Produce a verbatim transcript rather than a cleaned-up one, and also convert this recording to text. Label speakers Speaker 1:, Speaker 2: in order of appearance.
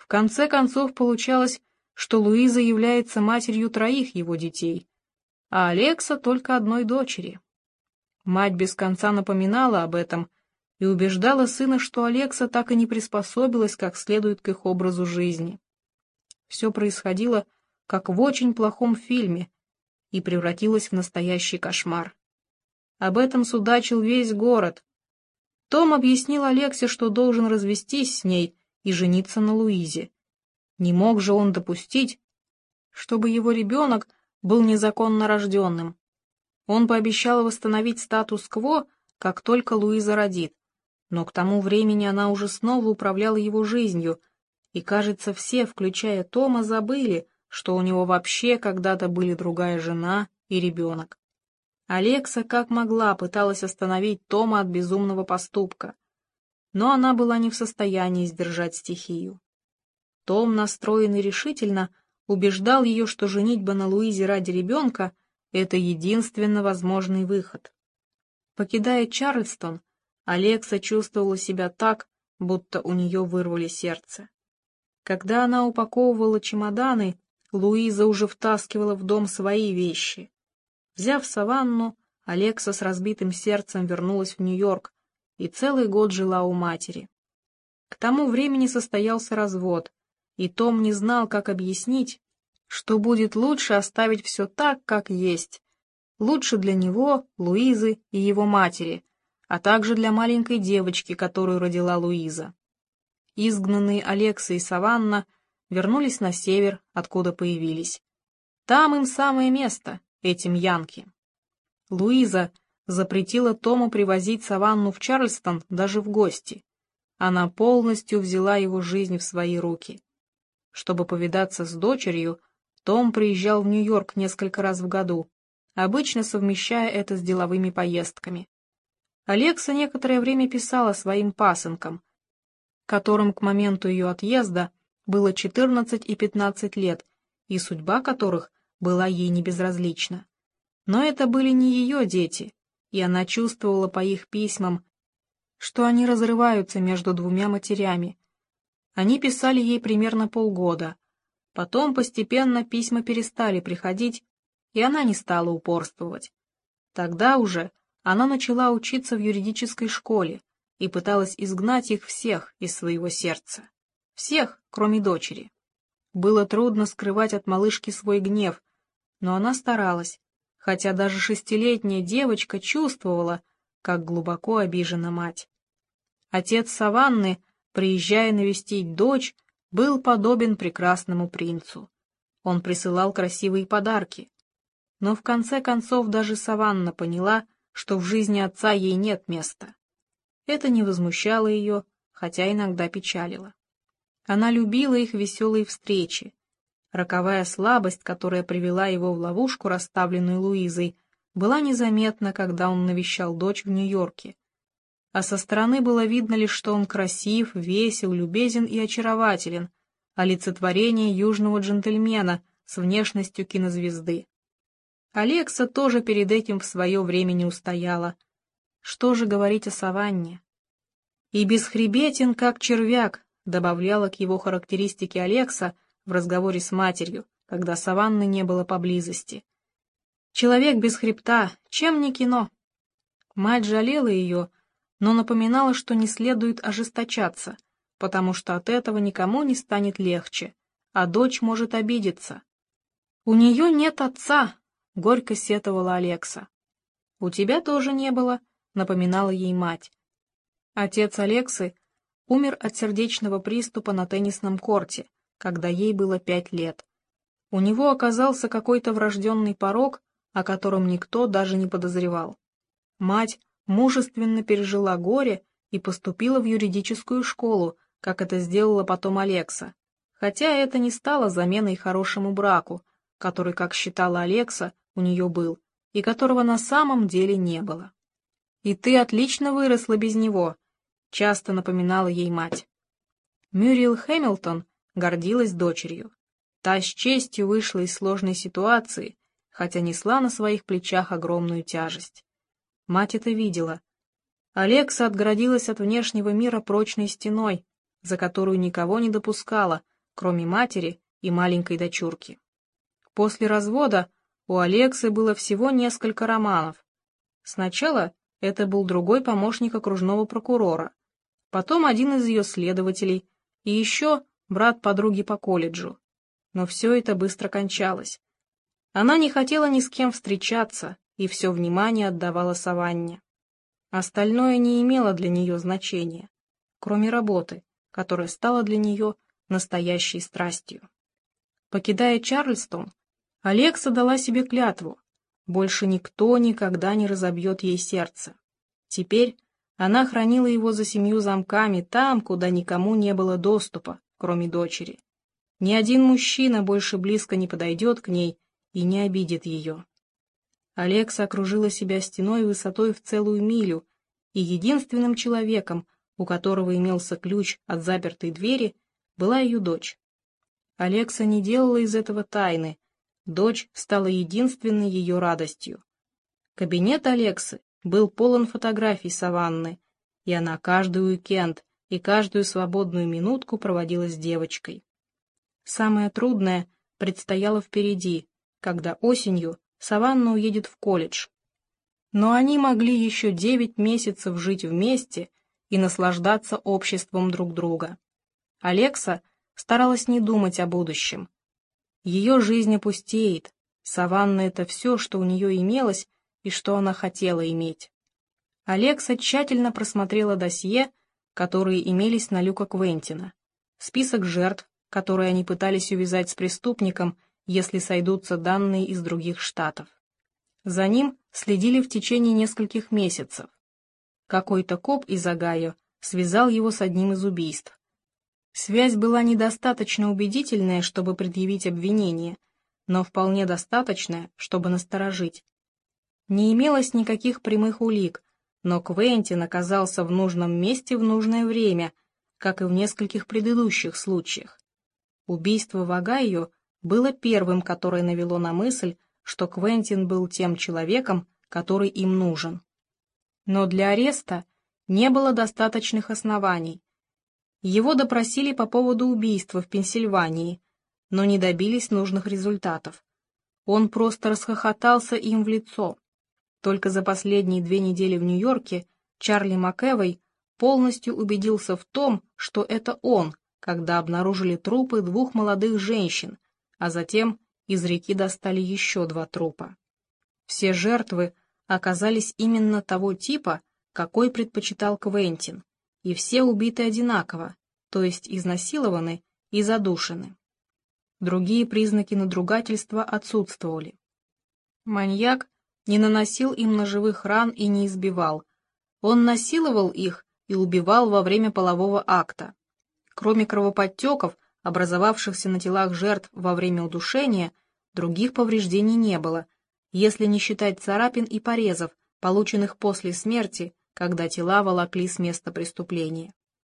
Speaker 1: конце концов получалось, что Луиза является матерью троих его детей, а Алекса только одной дочери. Мать без конца напоминала об этом и убеждала сына, что Алекса так и не приспособилась как следует к их образу жизни. Все происходило, как в очень плохом фильме, и превратилось в настоящий кошмар. Об этом судачил весь город. Том объяснил Алексе, что должен развестись с ней и жениться на Луизе. Не мог же он допустить, чтобы его ребенок был незаконно рожденным. Он пообещал восстановить статус-кво, как только Луиза родит, но к тому времени она уже снова управляла его жизнью, и, кажется, все, включая Тома, забыли, что у него вообще когда-то были другая жена и ребенок. Алекса как могла пыталась остановить Тома от безумного поступка, но она была не в состоянии сдержать стихию. Том, настроенный решительно, убеждал ее, что женитьба на Луизе ради ребенка — это единственно возможный выход. Покидая Чарльстон, Алекса чувствовала себя так, будто у нее вырвали сердце. Когда она упаковывала чемоданы, Луиза уже втаскивала в дом свои вещи. Взяв Саванну, Алекса с разбитым сердцем вернулась в Нью-Йорк и целый год жила у матери. К тому времени состоялся развод, и Том не знал, как объяснить, что будет лучше оставить все так, как есть, лучше для него, Луизы и его матери, а также для маленькой девочки, которую родила Луиза. Изгнанные Алекса и Саванна вернулись на север, откуда появились. Там им самое место, этим янки. Луиза запретила Тому привозить Саванну в Чарльстон даже в гости. Она полностью взяла его жизнь в свои руки. Чтобы повидаться с дочерью, Том приезжал в Нью-Йорк несколько раз в году, обычно совмещая это с деловыми поездками. Алекса некоторое время писала своим пасынкам, которым к моменту ее отъезда было четырнадцать и пятнадцать лет, и судьба которых была ей не безразлична. Но это были не ее дети, и она чувствовала по их письмам, что они разрываются между двумя матерями. Они писали ей примерно полгода. Потом постепенно письма перестали приходить, и она не стала упорствовать. Тогда уже она начала учиться в юридической школе и пыталась изгнать их всех из своего сердца. Всех, кроме дочери. Было трудно скрывать от малышки свой гнев, но она старалась, хотя даже шестилетняя девочка чувствовала, как глубоко обижена мать. Отец Саванны, приезжая навестить дочь, был подобен прекрасному принцу. Он присылал красивые подарки. Но в конце концов даже Саванна поняла, что в жизни отца ей нет места. Это не возмущало ее, хотя иногда печалило. Она любила их веселые встречи. Роковая слабость, которая привела его в ловушку, расставленную Луизой, была незаметна, когда он навещал дочь в Нью-Йорке. А со стороны было видно лишь, что он красив, весел, любезен и очарователен, олицетворение южного джентльмена с внешностью кинозвезды. Алекса тоже перед этим в свое время не устояла. Что же говорить о Саванне? И бесхребетен, как червяк, добавляла к его характеристике Алекса в разговоре с матерью, когда Саванны не было поблизости. Человек без хребта, чем не кино? Мать жалела ее, но напоминала, что не следует ожесточаться, потому что от этого никому не станет легче, а дочь может обидеться. «У нее нет отца», — горько сетовала Алекса. «У тебя тоже не было», — напоминала ей мать. Отец Алексы умер от сердечного приступа на теннисном корте, когда ей было пять лет. У него оказался какой-то врожденный порок, о котором никто даже не подозревал. Мать мужественно пережила горе и поступила в юридическую школу, как это сделала потом Алекса, хотя это не стало заменой хорошему браку, который, как считала Алекса, у нее был, и которого на самом деле не было. «И ты отлично выросла без него», — часто напоминала ей мать. Мюриэл Хэмилтон гордилась дочерью. Та с честью вышла из сложной ситуации, хотя несла на своих плечах огромную тяжесть. Мать это видела. Алекса отгородилась от внешнего мира прочной стеной, за которую никого не допускала, кроме матери и маленькой дочурки. После развода у Алексы было всего несколько романов. Сначала это был другой помощник окружного прокурора, потом один из ее следователей и еще брат подруги по колледжу. Но все это быстро кончалось. Она не хотела ни с кем встречаться и все внимание отдавала Саванне. Остальное не имело для нее значения, кроме работы, которая стала для нее настоящей страстью. Покидая Чарльстон, Алекса дала себе клятву: больше никто никогда не разобьет ей сердце. Теперь она хранила его за семью замками там, куда никому не было доступа, кроме дочери. Ни один мужчина больше близко не подойдет к ней и не обидит ее. Алекса окружила себя стеной высотой в целую милю, и единственным человеком, у которого имелся ключ от запертой двери, была ее дочь. Алекса не делала из этого тайны. Дочь стала единственной ее радостью. Кабинет Алексы был полон фотографий Саванны, и она каждый уикенд и каждую свободную минутку проводила с девочкой. Самое трудное предстояло впереди, когда осенью Саванна уедет в колледж. Но они могли еще девять месяцев жить вместе и наслаждаться обществом друг друга. Алекса старалась не думать о будущем. Ее жизнь опустеет, Саванна — это все, что у нее имелось и что она хотела иметь. Алекса тщательно просмотрела досье, которые имелись на Люка Квентина, список жертв, которые они пытались увязать с преступником, если сойдутся данные из других штатов. За ним следили в течение нескольких месяцев. Какой-то коп из Огайо связал его с одним из убийств. Связь была недостаточно убедительная, чтобы предъявить обвинение, но вполне достаточная, чтобы насторожить. Не имелось никаких прямых улик, но Квентин оказался в нужном месте в нужное время, как и в нескольких предыдущих случаях. Убийство в Огайо было первым, которое навело на мысль, что Квентин был тем человеком, который им нужен. Но для ареста не было достаточных оснований. Его допросили по поводу убийства в Пенсильвании, но не добились нужных результатов. Он просто расхохотался им в лицо. Только за последние две недели в Нью-Йорке Чарли МакЭвой полностью убедился в том, что это он, когда обнаружили трупы двух молодых женщин, а затем из реки достали еще два трупа. Все жертвы оказались именно того типа, какой предпочитал Квентин, и все убиты одинаково, то есть изнасилованы и задушены. Другие признаки надругательства отсутствовали. Маньяк не наносил им ножевых ран и не избивал. Он насиловал их и убивал во время полового акта. Кроме кровоподтеков, образовавшихся на телах жертв во время удушения, других повреждений не было, если не считать царапин и порезов, полученных после смерти, когда тела волокли с места преступления.